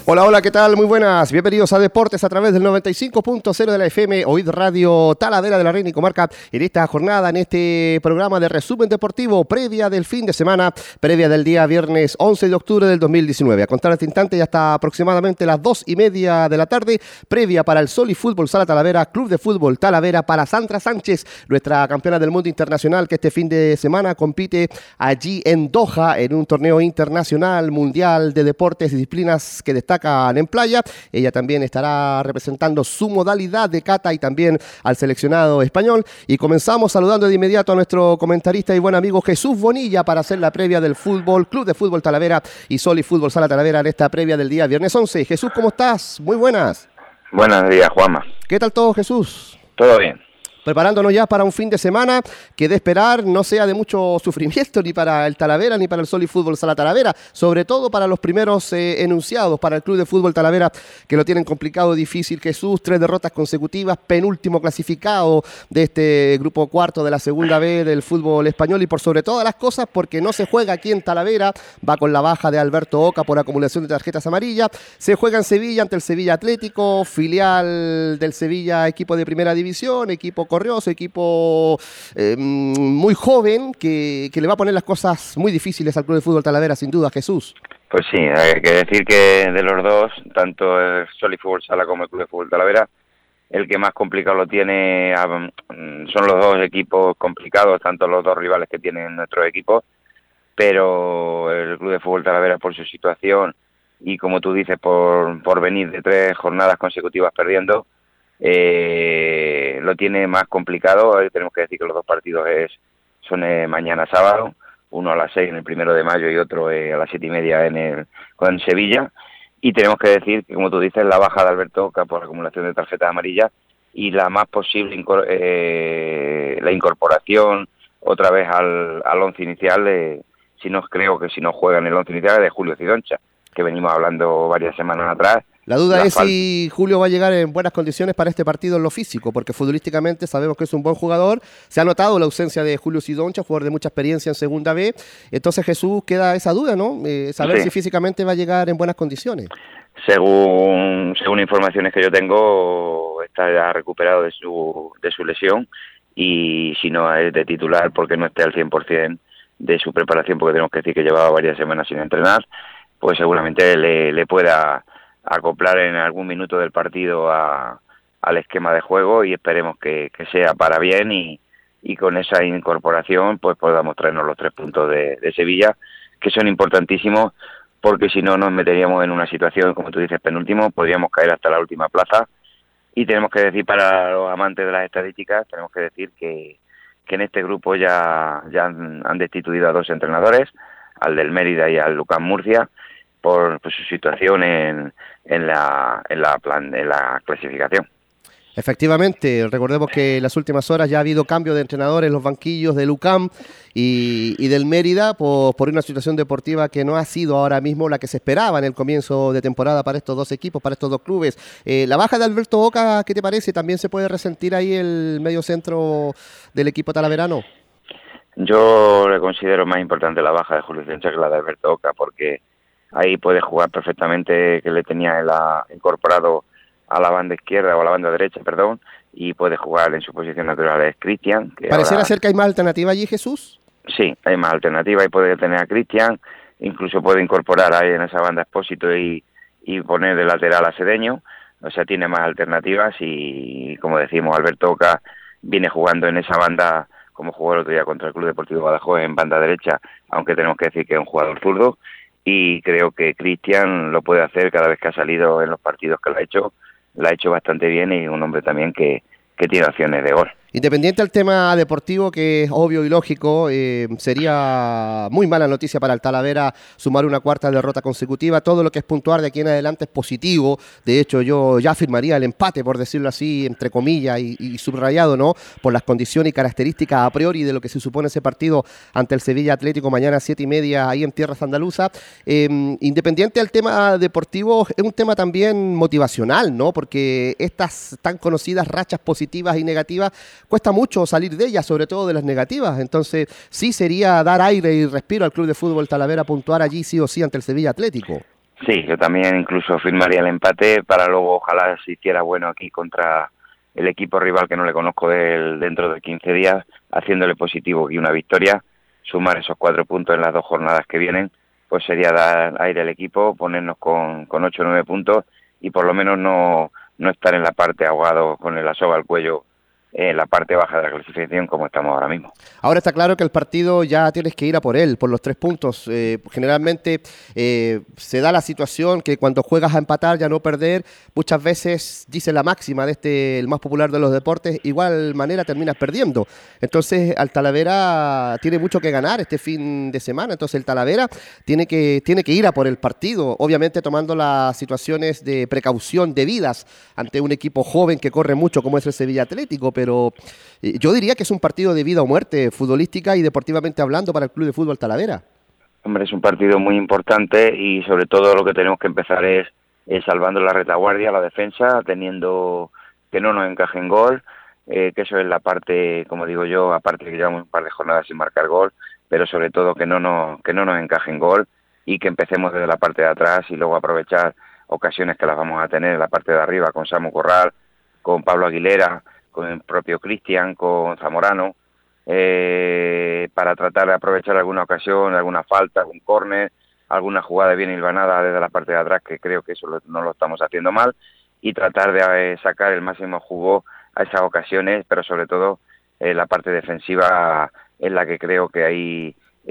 Hola, hola, ¿qué tal? Muy buenas. Bienvenidos a Deportes a través del 95.0 de la FM, Oíd Radio Talavera de la Reina y Comarca, en esta jornada, en este programa de resumen deportivo, previa del fin de semana, previa del día viernes 11 de octubre del 2019. A contar este instante ya hasta aproximadamente las 2:30 de la tarde, previa para el Sol y Fútbol Sala Talavera, Club de Fútbol Talavera, para Sandra Sánchez, nuestra campeona del mundo internacional, que este fin de semana compite allí en Doha, en un torneo internacional, mundial de deportes y disciplinas que destacan en playa. Ella también estará representando su modalidad de kata y también al seleccionado español. Y comenzamos saludando de inmediato a nuestro comentarista y buen amigo Jesús Bonilla para hacer la previa del fútbol, Club de Fútbol Talavera y Sol y Fútbol Sala Talavera en esta previa del día viernes 11. Jesús, ¿cómo estás? Muy buenas. Buenos días, Juanma. ¿Qué tal todo, Jesús? Todo bien. Preparándonos ya para un fin de semana que de esperar no sea de mucho sufrimiento ni para el Talavera ni para el Sol y Fútbol Sala Talavera, sobre todo para los primeros enunciados, para el Club de Fútbol Talavera, que lo tienen complicado, difícil. Jesús, 3 derrotas consecutivas, penúltimo clasificado de este grupo cuarto de la segunda B del fútbol español, y por sobre todas las cosas porque no se juega aquí en Talavera, va con la baja de Alberto Oca por acumulación de tarjetas amarillas, se juega en Sevilla ante el Sevilla Atlético, filial del Sevilla, equipo de primera división, equipo corrioso, equipo muy joven que le va a poner las cosas muy difíciles al Club de Fútbol Talavera, sin duda, Jesús. Pues sí, hay que decir que de los dos, tanto el Sol y Fútbol Sala como el Club de Fútbol Talavera, el que más complicado lo tiene son los dos equipos complicados, tanto los dos rivales que tienen nuestros equipos, pero el Club de Fútbol Talavera, por su situación y, como tú dices, por venir de 3 jornadas consecutivas perdiendo, lo tiene más complicado. Tenemos que decir que los dos partidos son mañana sábado, uno a las 6 en el 1 de mayo y otro a las 7:30 con Sevilla, y tenemos que decir que, como tú dices, la baja de Alberto Oca por acumulación de tarjetas amarillas y la más posible la incorporación otra vez al once inicial, si no juega en el once inicial, de Julio Cidoncha, que venimos hablando varias semanas atrás. La duda es si Julio va a llegar en buenas condiciones para este partido en lo físico, porque futbolísticamente sabemos que es un buen jugador. Se ha notado la ausencia de Julio Cidoncha, jugador de mucha experiencia en segunda B. Entonces, Jesús, queda esa duda, ¿no? Saber si físicamente va a llegar en buenas condiciones. Según informaciones que yo tengo, está ya recuperado de su lesión, y si no es de titular porque no esté al 100% de su preparación, porque tenemos que decir que llevaba varias semanas sin entrenar, pues seguramente le pueda acoplar en algún minuto del partido al esquema de juego, y esperemos que sea para bien, y con esa incorporación pues podamos traernos los 3 puntos de Sevilla, que son importantísimos, porque si no nos meteríamos en una situación, como tú dices, penúltimo, podríamos caer hasta la última plaza. Y tenemos que decir, para los amantes de las estadísticas, tenemos que decir que en este grupo ya han destituido a 2 entrenadores, al del Mérida y al Lucán Murcia, por su situación en la clasificación. Efectivamente, recordemos que en las últimas horas ya ha habido cambio de entrenador en los banquillos de UCAM y del Mérida por una situación deportiva que no ha sido ahora mismo la que se esperaba en el comienzo de temporada para estos dos equipos, para estos dos clubes. La baja de Alberto Oca, ¿qué te parece? ¿También se puede resentir ahí el medio centro del equipo talaverano? Yo le considero más importante la baja de Julio Cidoncha que la de Alberto Oca, porque ahí puede jugar perfectamente, que le tenía incorporado a la banda izquierda o a la banda derecha, perdón, y puede jugar en su posición natural es Cristian. ¿Pareciera ser que hay más alternativa allí, Jesús? Sí, hay más alternativa, y puede tener a Cristian, incluso puede incorporar ahí en esa banda Expósito y poner de lateral a Sedeño. O sea, tiene más alternativas, y, como decimos, Alberto Oca viene jugando en esa banda como jugó el otro día contra el Club Deportivo Badajoz, en banda derecha, aunque tenemos que decir que es un jugador zurdo, y creo que Cristian lo puede hacer cada vez que ha salido en los partidos que lo ha hecho bastante bien, y un hombre también que tiene opciones de gol. Independiente del tema deportivo, que es obvio y lógico, sería muy mala noticia para el Talavera sumar una 4ª derrota consecutiva. Todo lo que es puntuar de aquí en adelante es positivo. De hecho, yo ya firmaría el empate, por decirlo así, entre comillas, y subrayado, ¿no?, por las condiciones y características a priori de lo que se supone ese partido ante el Sevilla Atlético mañana a 7:30 ahí en tierras andaluzas. Independiente del tema deportivo, es un tema también motivacional, ¿no?, porque estas tan conocidas rachas positivas y negativas cuesta mucho salir de ellas, sobre todo de las negativas. Entonces sí sería dar aire y respiro al Club de Fútbol Talavera puntuar allí sí o sí ante el Sevilla Atlético. Sí, yo también incluso firmaría el empate para luego ojalá se hiciera bueno aquí contra el equipo rival que no le conozco dentro de 15 días, haciéndole positivo y una victoria, sumar esos 4 puntos en las 2 jornadas que vienen, pues sería dar aire al equipo, ponernos con 8 o 9 puntos y por lo menos no estar en la parte ahogado con la soga al cuello en la parte baja de la clasificación como estamos ahora mismo. Ahora está claro que el partido ya tienes que ir a por él, por los 3 puntos. Generalmente se da la situación que cuando juegas a empatar, ya no perder, muchas veces dice la máxima de el más popular de los deportes, igual manera terminas perdiendo. Entonces al Talavera tiene mucho que ganar este fin de semana, entonces el Talavera tiene que ir a por el partido, obviamente tomando las situaciones de precaución debidas ante un equipo joven que corre mucho como es el Sevilla Atlético, pero yo diría que es un partido de vida o muerte, futbolística y deportivamente hablando, para el Club de Fútbol Talavera. Hombre, es un partido muy importante y sobre todo lo que tenemos que empezar es salvando la retaguardia, la defensa, teniendo que no nos encajen gol, que eso es la parte, como digo yo, aparte que llevamos un par de jornadas sin marcar gol, pero sobre todo que no nos encajen gol y que empecemos desde la parte de atrás y luego aprovechar ocasiones que las vamos a tener en la parte de arriba con Samu Corral, con Pablo Aguilera, con el propio Cristian, con Zamorano, para tratar de aprovechar alguna ocasión, alguna falta, algún córner, alguna jugada bien hilvanada desde la parte de atrás, que creo que eso no lo estamos haciendo mal, y tratar de sacar el máximo jugo a esas ocasiones, pero sobre todo la parte defensiva es la que creo que ahí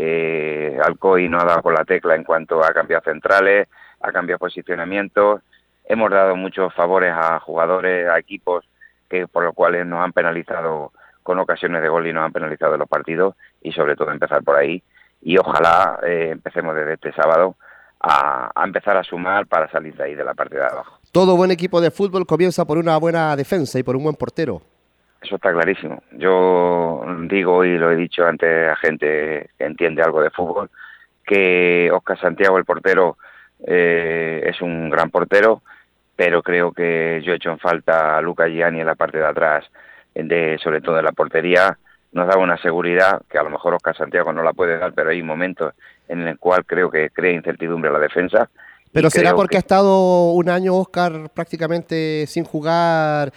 Alcoy no ha dado con la tecla en cuanto a cambiar centrales, a cambiar posicionamientos. Hemos dado muchos favores a jugadores, a equipos que por lo cual nos han penalizado con ocasiones de gol y nos han penalizado en los partidos, y sobre todo empezar por ahí y ojalá empecemos desde este sábado a empezar a sumar para salir de ahí de la parte de abajo. Todo buen equipo de fútbol comienza por una buena defensa y por un buen portero. Eso está clarísimo. Yo digo y lo he dicho antes a gente que entiende algo de fútbol, que Óscar Santiago, el portero, es un gran portero, pero creo que yo he hecho en falta a Luca Gianni en la parte de atrás, sobre todo en la portería. Nos da una seguridad que a lo mejor Óscar Santiago no la puede dar, pero hay momentos en el cual creo que crea incertidumbre a la defensa. Pero será porque ha estado un año Óscar prácticamente sin jugar,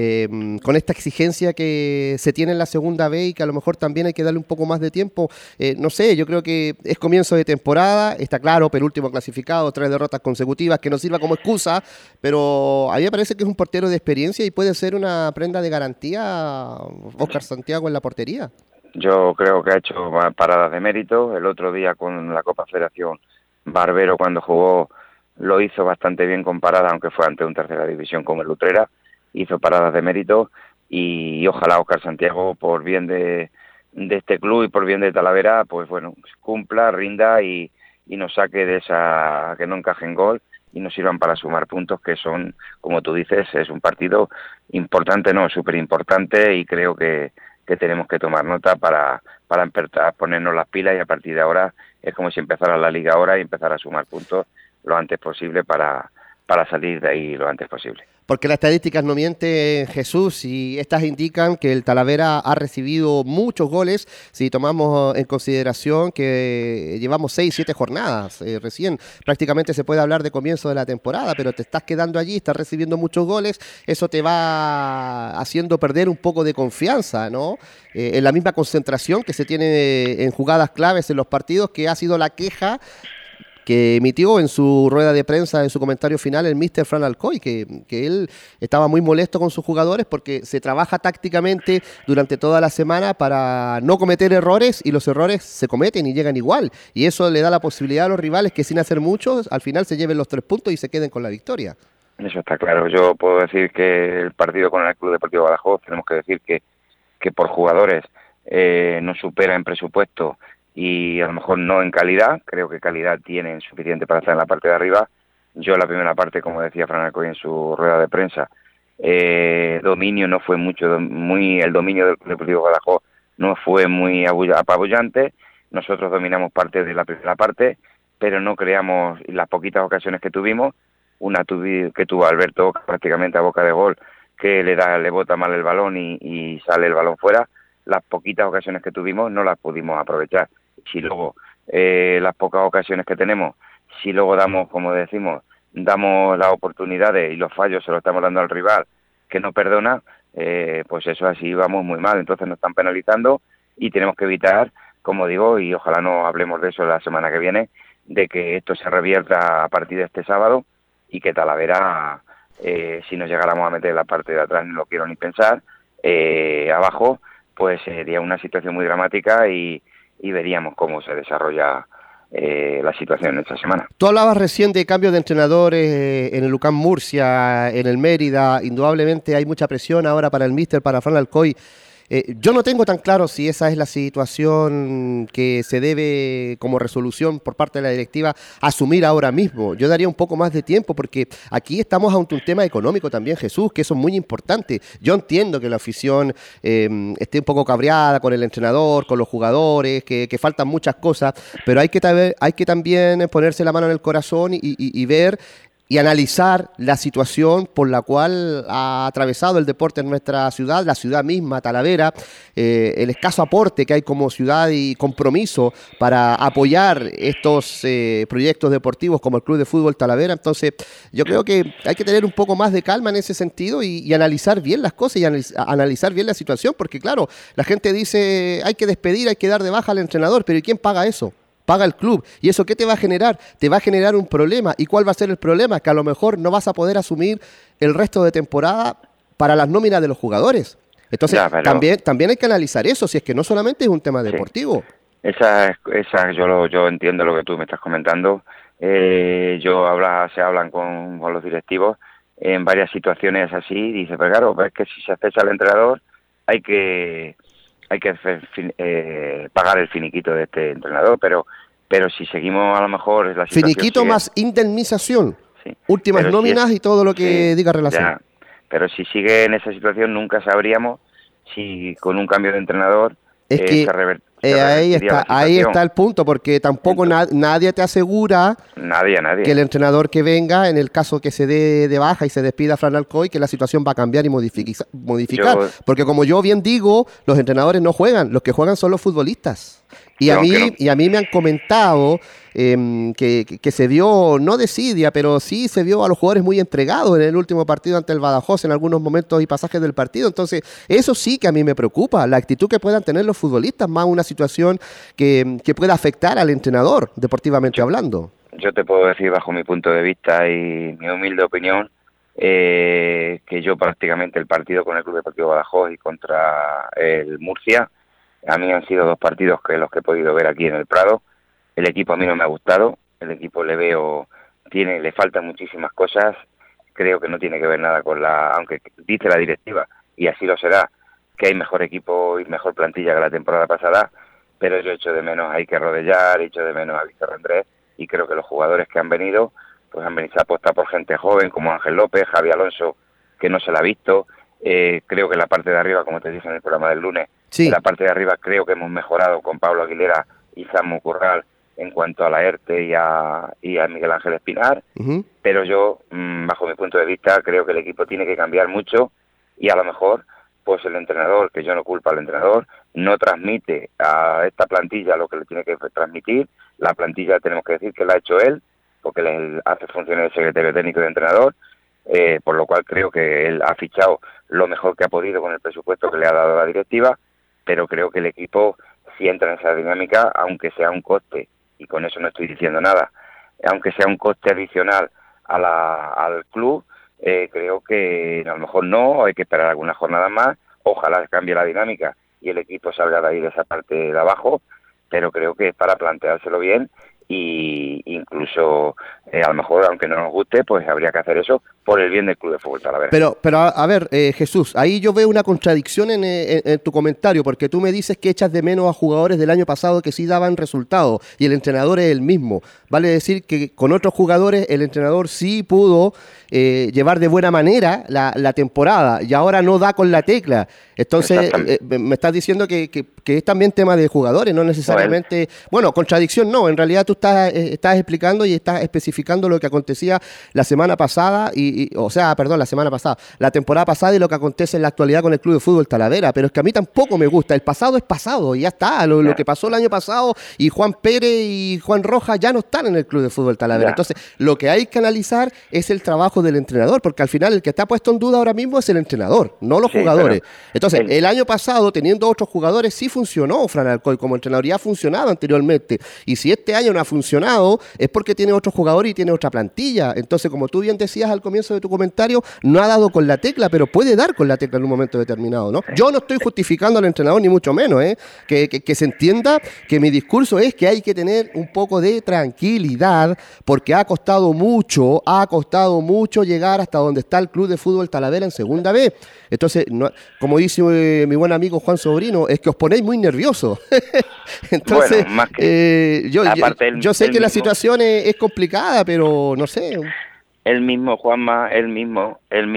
con esta exigencia que se tiene en la segunda B y que a lo mejor también hay que darle un poco más de tiempo. No sé, yo creo que es comienzo de temporada, está claro, penúltimo clasificado, 3 derrotas consecutivas, que nos sirva como excusa, pero a mí me parece que es un portero de experiencia y puede ser una prenda de garantía Óscar Santiago en la portería. Yo creo que ha hecho paradas de mérito. El otro día con la Copa Federación, Barbero cuando jugó lo hizo bastante bien con paradas, aunque fue ante un tercera división como el Utrera, hizo paradas de mérito y ojalá Óscar Santiago, por bien de este club y por bien de Talavera, pues bueno, cumpla, rinda y nos saque de esa, que no encaje en gol y nos sirvan para sumar puntos, que son, como tú dices, es un partido importante, no, súper importante, y creo que tenemos que tomar nota para empezar a ponernos las pilas, y a partir de ahora es como si empezara la liga ahora y empezar a sumar puntos lo antes posible para salir de ahí lo antes posible. Porque las estadísticas no mienten, Jesús, y estas indican que el Talavera ha recibido muchos goles, si tomamos en consideración que llevamos 6, 7 jornadas recién. Prácticamente se puede hablar de comienzo de la temporada, pero te estás quedando allí, estás recibiendo muchos goles, eso te va haciendo perder un poco de confianza, ¿no? En la misma concentración que se tiene en jugadas claves en los partidos, que ha sido la queja que emitió en su rueda de prensa, en su comentario final, el míster Fran Alcoy, que él estaba muy molesto con sus jugadores porque se trabaja tácticamente durante toda la semana para no cometer errores, y los errores se cometen y llegan igual, y eso le da la posibilidad a los rivales que sin hacer mucho, al final se lleven los 3 puntos y se queden con la victoria. Eso está claro. Yo puedo decir que el partido con el Club Deportivo Badajoz, tenemos que decir que por jugadores nos supera en presupuesto y a lo mejor no en calidad. Creo que calidad tienen suficiente para estar en la parte de arriba. Yo la primera parte, como decía Fran Alcoy en su rueda de prensa, dominio no fue mucho, el dominio del Deportivo Badajoz no fue muy apabullante. Nosotros dominamos parte de la primera parte, pero no creamos. Las poquitas ocasiones que tuvimos, una que tuvo Alberto prácticamente a boca de gol, que le bota mal el balón y sale el balón fuera. Las poquitas ocasiones que tuvimos no las pudimos aprovechar. Si luego las pocas ocasiones que tenemos, si luego damos, como decimos, damos las oportunidades y los fallos se los estamos dando al rival que no perdona, pues eso así vamos muy mal. Entonces nos están penalizando y tenemos que evitar, como digo, y ojalá no hablemos de eso la semana que viene, de que esto se revierta a partir de este sábado y que Talavera, si nos llegáramos a meter la parte de atrás, no lo quiero ni pensar, abajo, pues sería una situación muy dramática y veríamos cómo se desarrolla la situación esta semana. Tú hablabas recién de cambios de entrenadores en el UCAM Murcia, en el Mérida. Indudablemente hay mucha presión ahora para el míster, para Fran Alcoy. Yo no tengo tan claro si esa es la situación que se debe, como resolución por parte de la directiva, asumir ahora mismo. Yo daría un poco más de tiempo porque aquí estamos ante un tema económico también, Jesús, que eso es muy importante. Yo entiendo que la afición esté un poco cabreada con el entrenador, con los jugadores, que faltan muchas cosas, pero hay que también ponerse la mano en el corazón y ver y analizar la situación por la cual ha atravesado el deporte en nuestra ciudad, la ciudad misma, Talavera, el escaso aporte que hay como ciudad y compromiso para apoyar estos proyectos deportivos como el Club de Fútbol Talavera. Entonces, yo creo que hay que tener un poco más de calma en ese sentido y analizar bien las cosas y analizar bien la situación, porque claro, la gente dice hay que despedir, hay que dar de baja al entrenador, pero ¿y quién paga eso? Paga el club. ¿Y eso qué te va a generar? Te va a generar un problema. ¿Y cuál va a ser el problema? Que a lo mejor no vas a poder asumir el resto de temporada para las nóminas de los jugadores. Entonces, ya, pero también hay que analizar eso, si es que no solamente es un tema deportivo. Yo entiendo lo que tú me estás comentando. Se hablan con los directivos en varias situaciones así. Dice, pero claro, es que si se cesa al entrenador hay que pagar el finiquito de este entrenador, pero si seguimos a lo mejor la situación finiquito sigue, más indemnización, sí, últimas nóminas y todo lo que diga relación. Ya, pero si sigue en esa situación nunca sabríamos si con un cambio de entrenador es que ahí está el punto, porque tampoco nadie te asegura que el entrenador que venga, en el caso que se dé de baja y se despida a Fran Alcoy, que la situación va a cambiar y modificar. Porque como yo bien digo, los entrenadores no juegan, los que juegan son los futbolistas. Y a mí me han comentado que se vio, no desidia, pero sí se vio a los jugadores muy entregados en el último partido ante el Badajoz en algunos momentos y pasajes del partido. Entonces, eso sí que a mí me preocupa, la actitud que puedan tener los futbolistas, más una situación que pueda afectar al entrenador, deportivamente hablando. Yo te puedo decir, bajo mi punto de vista y mi humilde opinión, que yo prácticamente el partido con el Club Deportivo Badajoz y contra el Murcia, a mí han sido dos partidos los que he podido ver aquí en el Prado. El equipo a mí no me ha gustado, el equipo le faltan muchísimas cosas, creo que no tiene que ver nada con aunque dice la directiva, y así lo será, que hay mejor equipo y mejor plantilla que la temporada pasada, pero yo echo de menos a Iker Rodellar, echo de menos a Víctor Andrés, y creo que los jugadores que han venido, pues han venido a apostar por gente joven como Ángel López, Javi Alonso, que no se la ha visto. Creo que en la parte de arriba, como te dije en el programa del lunes, sí, en la parte de arriba creo que hemos mejorado con Pablo Aguilera y Samu Curral en cuanto a Laerte y a Miguel Ángel Espinar, pero yo, bajo mi punto de vista, creo que el equipo tiene que cambiar mucho y a lo mejor pues el entrenador, que yo no culpo al entrenador, no transmite a esta plantilla lo que le tiene que transmitir. La plantilla tenemos que decir que la ha hecho él, porque él hace funciones de secretario técnico y de entrenador, por lo cual creo que él ha fichado lo mejor que ha podido con el presupuesto que le ha dado la directiva, pero creo que el equipo sí entra en esa dinámica, aunque sea un coste, y con eso no estoy diciendo nada, aunque sea un coste adicional al club, creo que a lo mejor no, hay que esperar algunas jornadas más, ojalá cambie la dinámica y el equipo salga de ahí de esa parte de abajo, pero creo que es para planteárselo bien y incluso a lo mejor, aunque no nos guste, pues habría que hacer eso por el bien del Club de Fútbol Talavera. Pero a ver, Jesús, ahí yo veo una contradicción en tu comentario, porque tú me dices que echas de menos a jugadores del año pasado que sí daban resultados y el entrenador es el mismo. Vale decir que con otros jugadores el entrenador sí pudo llevar de buena manera la temporada y ahora no da con la tecla. Entonces, me estás diciendo que es también tema de jugadores, no necesariamente... Bueno, contradicción no, en realidad tú estás explicando y estás especificando justificando lo que acontecía la semana pasada, la temporada pasada y lo que acontece en la actualidad con el Club de Fútbol Talavera, pero es que a mí tampoco me gusta. El pasado es pasado y ya está. Lo que pasó el año pasado y Juan Pérez y Juan Rojas ya no están en el Club de Fútbol Talavera. Entonces, lo que hay que analizar es el trabajo del entrenador, porque al final el que está puesto en duda ahora mismo es el entrenador, no los jugadores. Entonces, el año pasado, teniendo otros jugadores, sí funcionó Fran Alcoy como entrenador, ya ha funcionado anteriormente. Y si este año no ha funcionado, es porque tiene otros jugadores y tiene otra plantilla. Entonces, como tú bien decías al comienzo de tu comentario, no ha dado con la tecla, pero puede dar con la tecla en un momento determinado, ¿no? Yo no estoy justificando al entrenador, ni mucho menos, que se entienda que mi discurso es que hay que tener un poco de tranquilidad, porque ha costado mucho llegar hasta donde está el Club de Fútbol Talavera en segunda B. Entonces, como dice mi buen amigo Juan Sobrino, es que os ponéis muy nerviosos. Entonces, bueno, más que, yo sé que la situación es complicada, pero no sé. Él mismo, Juanma, él mismo,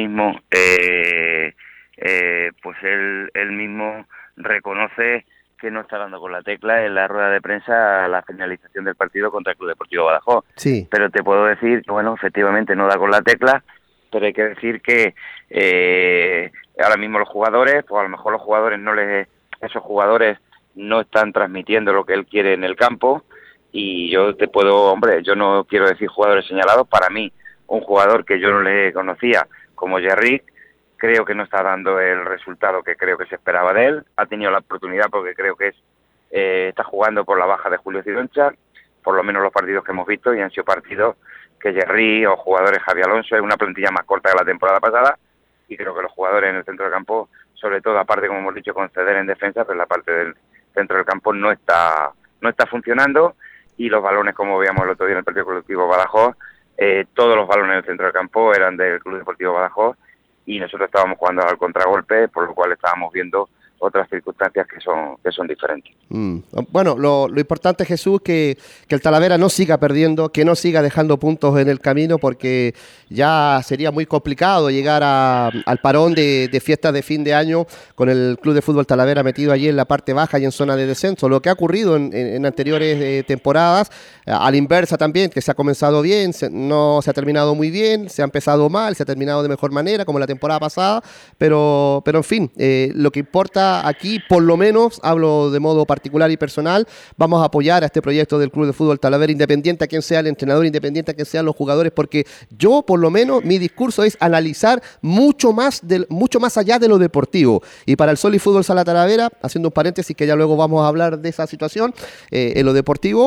pues él mismo reconoce que no está dando con la tecla en la rueda de prensa a la finalización del partido contra el Club Deportivo Badajoz. Sí. Pero te puedo decir que, bueno, efectivamente no da con la tecla, pero hay que decir que ahora mismo los jugadores, pues a lo mejor esos jugadores no están transmitiendo lo que él quiere en el campo, y yo no quiero decir jugadores señalados. Para mí, un jugador que yo no le conocía como Yerrick, creo que no está dando el resultado que creo que se esperaba de él. Ha tenido la oportunidad porque creo que está jugando por la baja de Julio Cidoncha, por lo menos los partidos que hemos visto, y han sido partidos que Yerrick o jugadores Javi Alonso, es una plantilla más corta que la temporada pasada, y creo que los jugadores en el centro del campo, sobre todo, aparte, como hemos dicho, conceder en defensa, pues la parte del centro del campo no está funcionando, y los balones, como veíamos el otro día en el partido colectivo Badajoz, todos los balones del centro del campo eran del Club Deportivo Badajoz, y nosotros estábamos jugando al contragolpe, por lo cual estábamos viendo otras circunstancias que son diferentes. Bueno, lo importante, Jesús, que el Talavera no siga perdiendo, que no siga dejando puntos en el camino, porque ya sería muy complicado llegar al parón de fiestas de fin de año con el Club de Fútbol Talavera metido allí en la parte baja y en zona de descenso. Lo que ha ocurrido en anteriores temporadas, a la inversa también, que se ha comenzado bien, no se ha terminado muy bien, se ha empezado mal, se ha terminado de mejor manera, como la temporada pasada, pero en fin, lo que importa aquí, por lo menos, hablo de modo particular y personal, vamos a apoyar a este proyecto del Club de Fútbol Talavera, independiente a quien sea el entrenador, independiente a quien sean los jugadores, porque yo, por lo menos, mi discurso es analizar mucho más allá de lo deportivo. Y para el Sol y Fútbol Sala Talavera, haciendo un paréntesis que ya luego vamos a hablar de esa situación, en lo deportivo,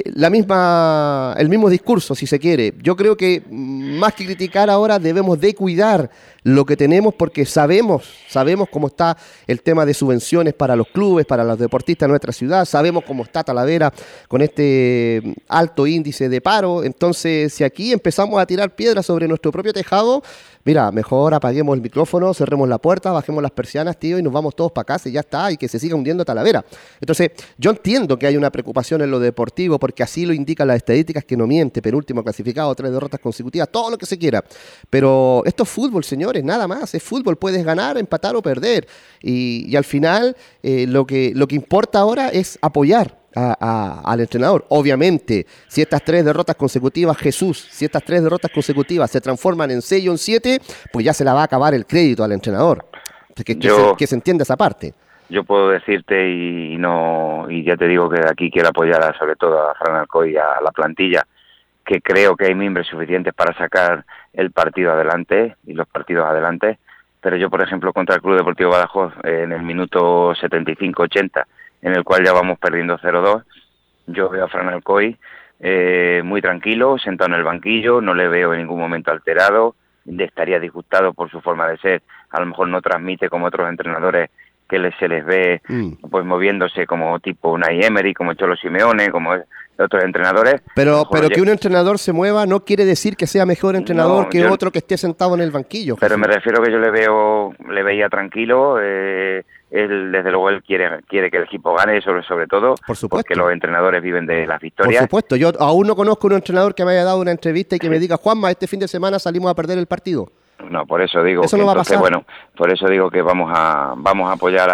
el mismo discurso, si se quiere. Yo creo que más que criticar ahora, debemos de cuidar lo que tenemos, porque sabemos cómo está el tema de subvenciones para los clubes, para los deportistas de nuestra ciudad, sabemos cómo está Talavera con este alto índice de paro. Entonces, si aquí empezamos a tirar piedras sobre nuestro propio tejado, mira, mejor apaguemos el micrófono, cerremos la puerta, bajemos las persianas, tío, y nos vamos todos para casa y ya está, y que se siga hundiendo Talavera. Entonces, yo entiendo que hay una preocupación en lo deportivo, porque así lo indican las estadísticas, que no miente, penúltimo clasificado, 3 derrotas consecutivas, todo lo que se quiera. Pero esto es fútbol, señores, nada más, es fútbol, puedes ganar, empatar o perder. Y al final, lo que importa ahora es apoyar al entrenador. Obviamente, si estas 3 derrotas consecutivas, si estas 3 derrotas consecutivas se transforman en 6 o en 7, pues ya se la va a acabar el crédito al entrenador. Que se entienda esa parte. Yo puedo decirte, y ya te digo que aquí quiero apoyar sobre todo a Fran Alcoy y a la plantilla, que creo que hay miembros suficientes para sacar el partido adelante y los partidos adelante. Pero yo, por ejemplo, contra el Club Deportivo Badajoz, en el minuto 75-80, en el cual ya vamos perdiendo 0-2, yo veo a Fran Alcoy muy tranquilo, sentado en el banquillo, no le veo en ningún momento alterado, estaría disgustado por su forma de ser, a lo mejor no transmite como otros entrenadores que se les ve pues moviéndose como tipo Unai Emery, como Cholo Simeone, como otros entrenadores. Pero que un entrenador se mueva no quiere decir que sea mejor entrenador que otro que esté sentado en el banquillo. Pero me refiero que yo le veía tranquilo. Él, desde luego, él quiere que el equipo gane, sobre todo, por supuesto, porque los entrenadores viven de las victorias. Por supuesto, yo aún no conozco un entrenador que me haya dado una entrevista y que me diga: Juanma, este fin de semana salimos a perder el partido. No, por eso digo eso que no va a entonces, pasar. bueno, por eso digo que vamos a apoyar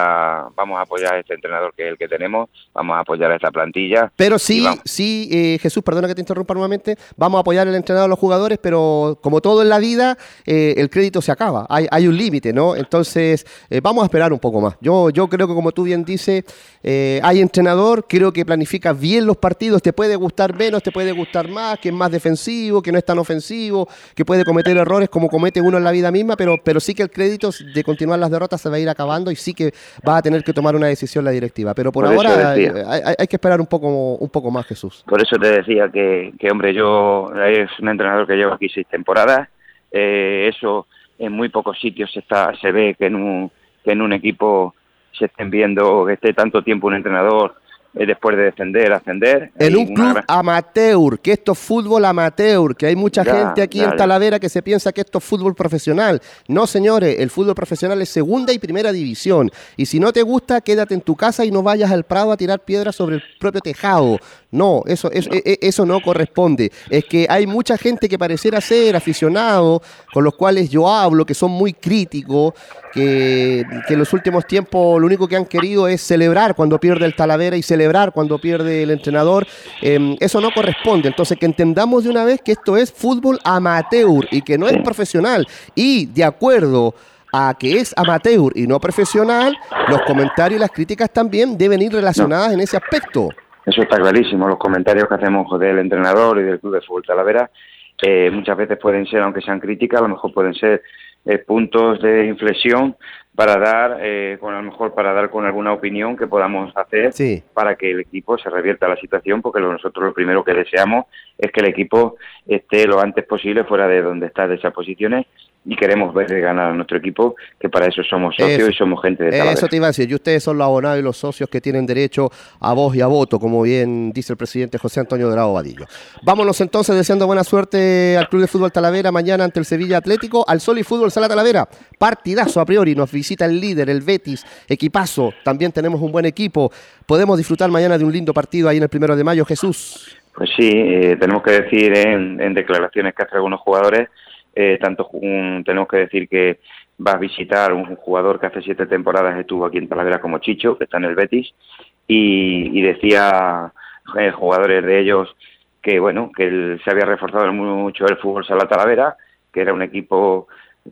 a este entrenador que es el que tenemos, vamos a apoyar a esta plantilla. Pero Y sí, Jesús, perdona que te interrumpa nuevamente, vamos a apoyar al entrenador a los jugadores, pero como todo en la vida, el crédito se acaba, hay un límite, ¿no? Entonces, vamos a esperar un poco más. Yo creo que, como tú bien dices, hay entrenador, creo que planifica bien los partidos, te puede gustar menos, te puede gustar más, que es más defensivo, que no es tan ofensivo, que puede cometer errores como comete uno en la vida misma, pero sí que el crédito de continuar las derrotas se va a ir acabando y sí que va a tener que tomar una decisión la directiva. Pero por ahora hay que esperar un poco más, Jesús. por eso te decía que hombre, es un entrenador que lleva aquí 6 temporadas, eso en muy pocos sitios se ve que en un equipo se estén viendo que esté tanto tiempo un entrenador después de ascender. En un club amateur, que esto es fútbol amateur, que hay mucha gente aquí en Talavera que se piensa que esto es fútbol profesional. No, señores, el fútbol profesional es segunda y primera división. Y si no te gusta, quédate en tu casa y no vayas al Prado a tirar piedras sobre el propio tejado. No, eso no corresponde. Es que hay mucha gente que pareciera ser aficionado, con los cuales yo hablo, que son muy críticos, que en los últimos tiempos lo único que han querido es celebrar cuando pierde el Talavera y celebrar cuando pierde el entrenador. Eso no corresponde. Entonces, que entendamos de una vez que esto es fútbol amateur y que no es profesional. Y de acuerdo a que es amateur y no profesional, los comentarios y las críticas también deben ir relacionadas en ese aspecto. Eso está clarísimo. Los comentarios que hacemos del entrenador y del Club de Fútbol Talavera muchas veces pueden ser, aunque sean críticas, a lo mejor pueden ser puntos de inflexión para dar con alguna opinión que podamos hacer para que el equipo se revierta la situación, porque nosotros lo primero que deseamos es que el equipo esté lo antes posible fuera de donde está, de esas posiciones, y queremos ver ganar a nuestro equipo, que para eso somos socios y somos gente de Talavera. Eso te iba a decir, y ustedes son los abonados y los socios que tienen derecho a voz y a voto, como bien dice el presidente José Antonio Dorado Vadillo. Vámonos entonces deseando buena suerte al Club de Fútbol Talavera mañana ante el Sevilla Atlético, al Sol y Fútbol Sala Talavera. Partidazo a priori, nos visita el líder, el Betis, equipazo, también tenemos un buen equipo. Podemos disfrutar mañana de un lindo partido ahí en el 1 de mayo, Jesús. Pues sí, tenemos que decir en declaraciones que hacen algunos jugadores, tenemos que decir que va a visitar un jugador que hace 7 temporadas estuvo aquí en Talavera como Chicho, que está en el Betis, y decía jugadores de ellos que bueno, que se había reforzado mucho el fútbol sala Talavera, que era un equipo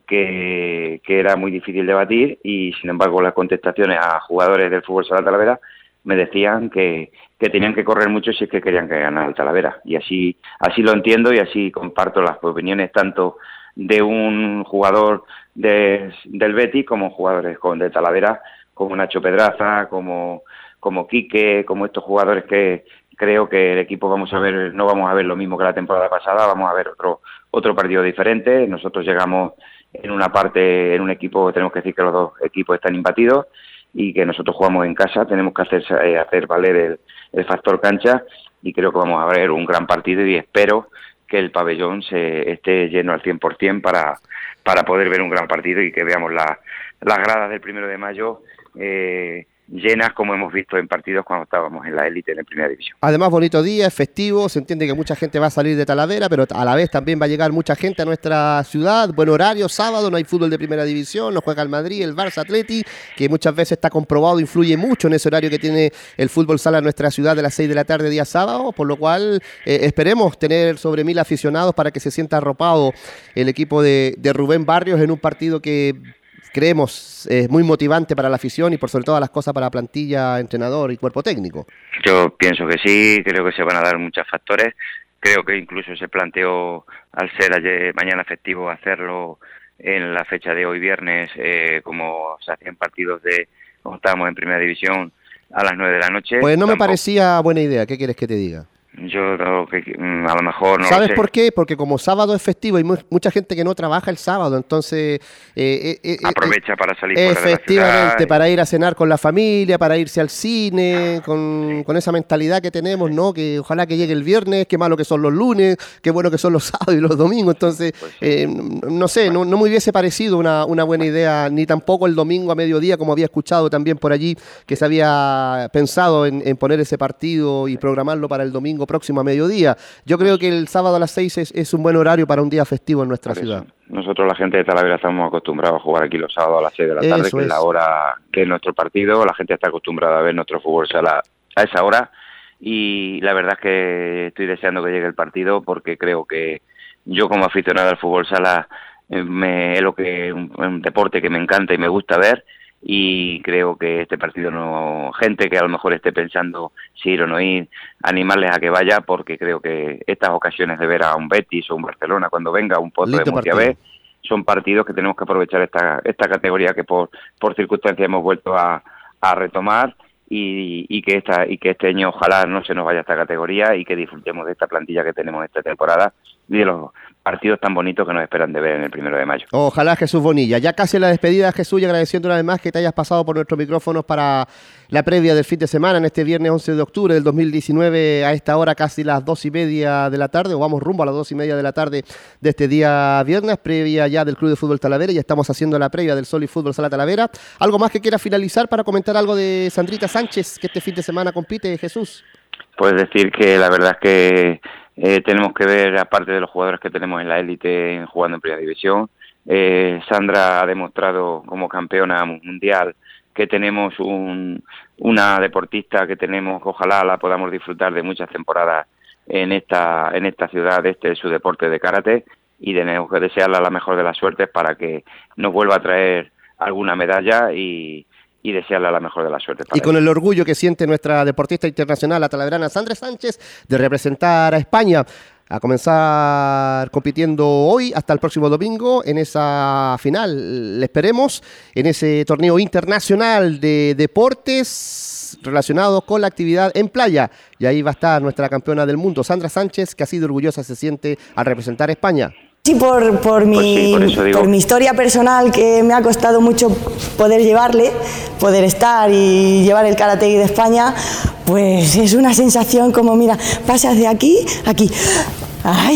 que era muy difícil de batir, y sin embargo las contestaciones a jugadores del fútbol sala Talavera me decían que tenían que correr mucho si es que querían que ganara el Talavera, y así lo entiendo y así comparto las opiniones tanto de un jugador del Betis como jugadores de Talavera, como Nacho Pedraza, como Quique, como estos jugadores que creo que el equipo no vamos a ver lo mismo que la temporada pasada, vamos a ver otro partido diferente. Nosotros llegamos en un equipo, tenemos que decir que los dos equipos están imbatidos, y que nosotros jugamos en casa, tenemos que hacer valer el factor cancha, y creo que vamos a ver un gran partido, y espero que el pabellón esté lleno al 100% para poder ver un gran partido y que veamos las gradas del 1 de mayo llenas, como hemos visto en partidos cuando estábamos en la élite en la primera división. Además, bonito día, es festivo, se entiende que mucha gente va a salir de Talavera, pero a la vez también va a llegar mucha gente a nuestra ciudad. Buen horario, sábado, no hay fútbol de primera división, no juega el Madrid, el Barça Atleti, que muchas veces está comprobado, influye mucho en ese horario que tiene el fútbol sala en nuestra ciudad de las 6 de la tarde día sábado, por lo cual esperemos tener sobre 1000 aficionados para que se sienta arropado el equipo de Rubén Barrios en un partido que creemos es muy motivante para la afición y por sobre todas las cosas para plantilla, entrenador y cuerpo técnico. Yo pienso que sí, creo que se van a dar muchos factores. Creo que incluso se planteó, al ser mañana festivo, hacerlo en la fecha de hoy viernes, como se hacían partidos como estábamos en primera división, a las 9 de la noche. Pues no me parecía buena idea, ¿qué quieres que te diga? Yo creo que a lo mejor no. ¿Sabes por qué? Porque como sábado es festivo y mucha gente que no trabaja el sábado, entonces aprovecha para salir fuera de la ciudad. Efectivamente, para ir a cenar con la familia, para irse al cine, con esa mentalidad que tenemos, ¿no? Que ojalá que llegue el viernes, qué malo que son los lunes, qué bueno que son los sábados y los domingos. Entonces, pues no sé, no me hubiese parecido una buena idea, ni tampoco el domingo a mediodía, como había escuchado también por allí, que se había pensado en poner ese partido y programarlo para el domingo domingo próximo a mediodía. Yo creo que el sábado a las 6 es un buen horario para un día festivo en nuestra ciudad. Nosotros, la gente de Talavera, estamos acostumbrados a jugar aquí los sábados a las 6 de la tarde, que es la hora que es nuestro partido. La gente está acostumbrada a ver nuestro fútbol sala a esa hora, y la verdad es que estoy deseando que llegue el partido, porque creo que yo, como aficionado al fútbol sala, es un deporte que me encanta y me gusta ver, y creo que este partido, gente que a lo mejor esté pensando si ir o no ir, animarles a que vaya, porque creo que estas ocasiones de ver a un Betis o un Barcelona cuando venga, un Pozo de Murcia B, son partidos que tenemos que aprovechar esta categoría que por circunstancias hemos vuelto a retomar, y que este año ojalá no se nos vaya esta categoría, y que disfrutemos de esta plantilla que tenemos esta temporada y de los partidos tan bonitos que nos esperan de ver en el 1 de mayo. Ojalá, Jesús Bonilla. Ya casi en la despedida, Jesús, y agradeciendo una vez más que te hayas pasado por nuestros micrófonos para la previa del fin de semana, en este viernes 11 de octubre del 2019, a esta hora casi las 2:30 de la tarde, o vamos rumbo a las 2:30 de la tarde de este día viernes, previa ya del Club de Fútbol Talavera. Ya estamos haciendo la previa del Solid Fútbol Sala Talavera. ¿Algo más que quiera finalizar para comentar algo de Sandrita Sánchez, que este fin de semana compite, Jesús? Pues decir que la verdad es que tenemos que ver, aparte de los jugadores que tenemos en la élite jugando en Primera División, Sandra ha demostrado como campeona mundial que tenemos una deportista que ojalá la podamos disfrutar de muchas temporadas en esta ciudad. Este es su deporte de karate, y tenemos que desearle la mejor de las suertes para que nos vuelva a traer alguna medalla, y desearle la mejor de las suertes. Y con el orgullo que siente nuestra deportista internacional, la talaverana Sandra Sánchez, de representar a España, a comenzar compitiendo hoy hasta el próximo domingo en esa final. Le esperemos en ese torneo internacional de deportes relacionados con la actividad en playa. Y ahí va a estar nuestra campeona del mundo, Sandra Sánchez, que así de orgullosa se siente al representar a España. Sí, por mi historia personal, que me ha costado mucho poder estar y llevar el karate de España, pues es una sensación como, mira, pasas de aquí a aquí, ¡ay!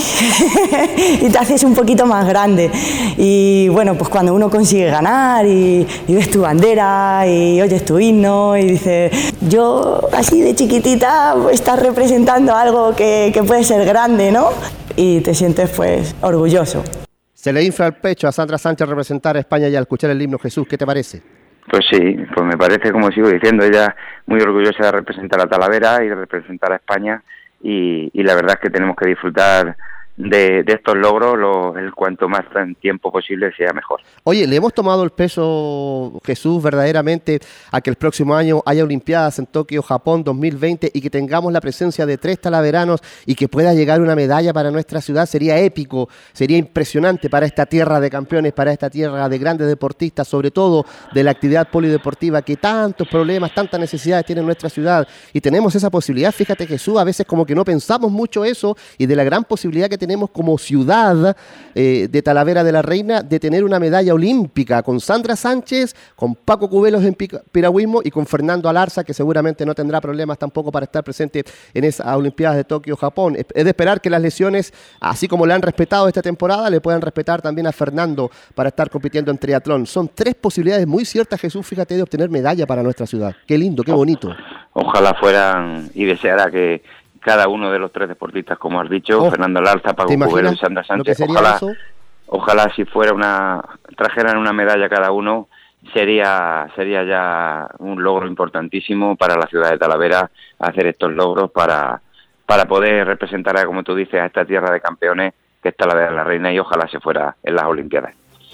Y te haces un poquito más grande. Y bueno, pues cuando uno consigue ganar y ves tu bandera y oyes tu himno y dices, yo así de chiquitita estás representando algo que puede ser grande, ¿no? Y te sientes pues orgulloso. Se le infla el pecho a Sandra Sánchez representar a España, y al escuchar el himno. Jesús, ¿qué te parece? Pues sí, pues me parece, como sigo diciendo, ella muy orgullosa de representar a Talavera y de representar a España, y la verdad es que tenemos que disfrutar de estos logros, el cuanto más tiempo posible sea mejor. Oye, ¿le hemos tomado el peso, Jesús, verdaderamente a que el próximo año haya Olimpiadas en Tokio, Japón 2020, y que tengamos la presencia de 3 talaveranos y que pueda llegar una medalla para nuestra ciudad? Sería épico, sería impresionante para esta tierra de campeones, para esta tierra de grandes deportistas, sobre todo de la actividad polideportiva, que tantos problemas, tantas necesidades tiene nuestra ciudad, y tenemos esa posibilidad. Fíjate, Jesús, a veces como que no pensamos mucho eso, y de la gran posibilidad que tenemos como ciudad de Talavera de la Reina de tener una medalla olímpica, con Sandra Sánchez, con Paco Cubelos en piragüismo y con Fernando Alarza, que seguramente no tendrá problemas tampoco para estar presente en esas Olimpiadas de Tokio, Japón. Es de esperar que las lesiones, así como le han respetado esta temporada, le puedan respetar también a Fernando para estar compitiendo en triatlón. Son 3 posibilidades muy ciertas, Jesús, fíjate, de obtener medalla para nuestra ciudad. Qué lindo, qué bonito. Ojalá fueran, y deseara que cada uno de los 3 deportistas, como has dicho, Fernando Alarza, Paco Cubero y Sandra Sánchez, ojalá si trajeran una medalla cada uno, sería ya un logro importantísimo para la ciudad de Talavera, hacer estos logros para poder representar, como tú dices, a esta tierra de campeones que es Talavera de la Reina, y ojalá se fuera en las Olimpiadas.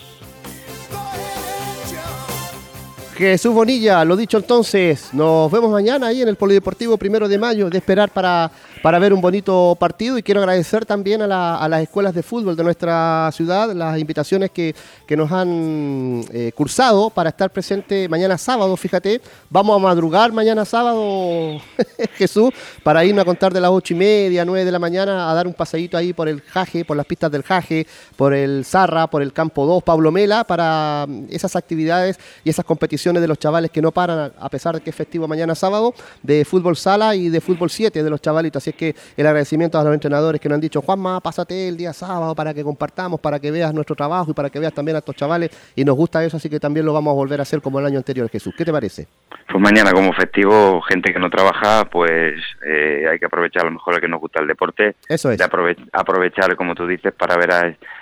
Jesús Bonilla, lo dicho entonces, nos vemos mañana ahí en el Polideportivo 1 de mayo, de esperar para ver un bonito partido, y quiero agradecer también a las escuelas de fútbol de nuestra ciudad las invitaciones que nos han cursado para estar presente mañana sábado. Fíjate, vamos a madrugar mañana sábado, Jesús, para irnos a contar de las 8:30, 9 de la mañana, a dar un paseíto ahí por el Jaje, por las pistas del Jaje, por el Zarra, por el Campo 2, Pablo Mela, para esas actividades y esas competiciones ilusiones de los chavales que no paran, a pesar de que es festivo mañana sábado, de fútbol sala y de fútbol 7 de los chavalitos. Así es que el agradecimiento a los entrenadores que nos han dicho, Juanma, pásate el día sábado para que compartamos, para que veas nuestro trabajo y para que veas también a estos chavales, y nos gusta eso, así que también lo vamos a volver a hacer como el año anterior. Jesús, ¿qué te parece? Pues mañana como festivo, gente que no trabaja, pues hay que aprovechar a lo mejor el que nos gusta el deporte. Eso es. De aprovechar, como tú dices, para ver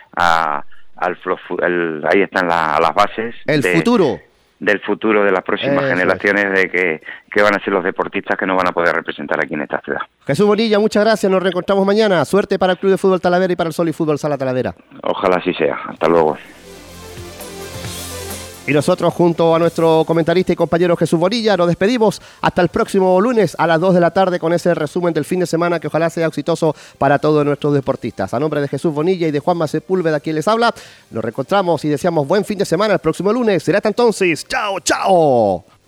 ahí están las bases. Futuro. Del futuro de las próximas generaciones, de que van a ser los deportistas que nos van a poder representar aquí en esta ciudad. Jesús Bonilla, muchas gracias, nos reencontramos mañana. Suerte para el Club de Fútbol Talavera y para el Sol y Fútbol Sala Talavera. Ojalá así sea. Hasta luego. Y nosotros, junto a nuestro comentarista y compañero Jesús Bonilla, nos despedimos hasta el próximo lunes a las 2 de la tarde con ese resumen del fin de semana que ojalá sea exitoso para todos nuestros deportistas. A nombre de Jesús Bonilla y de Juanma Sepúlveda, quien les habla, nos reencontramos y deseamos buen fin de semana el próximo lunes. Será hasta entonces. ¡Chao, chao!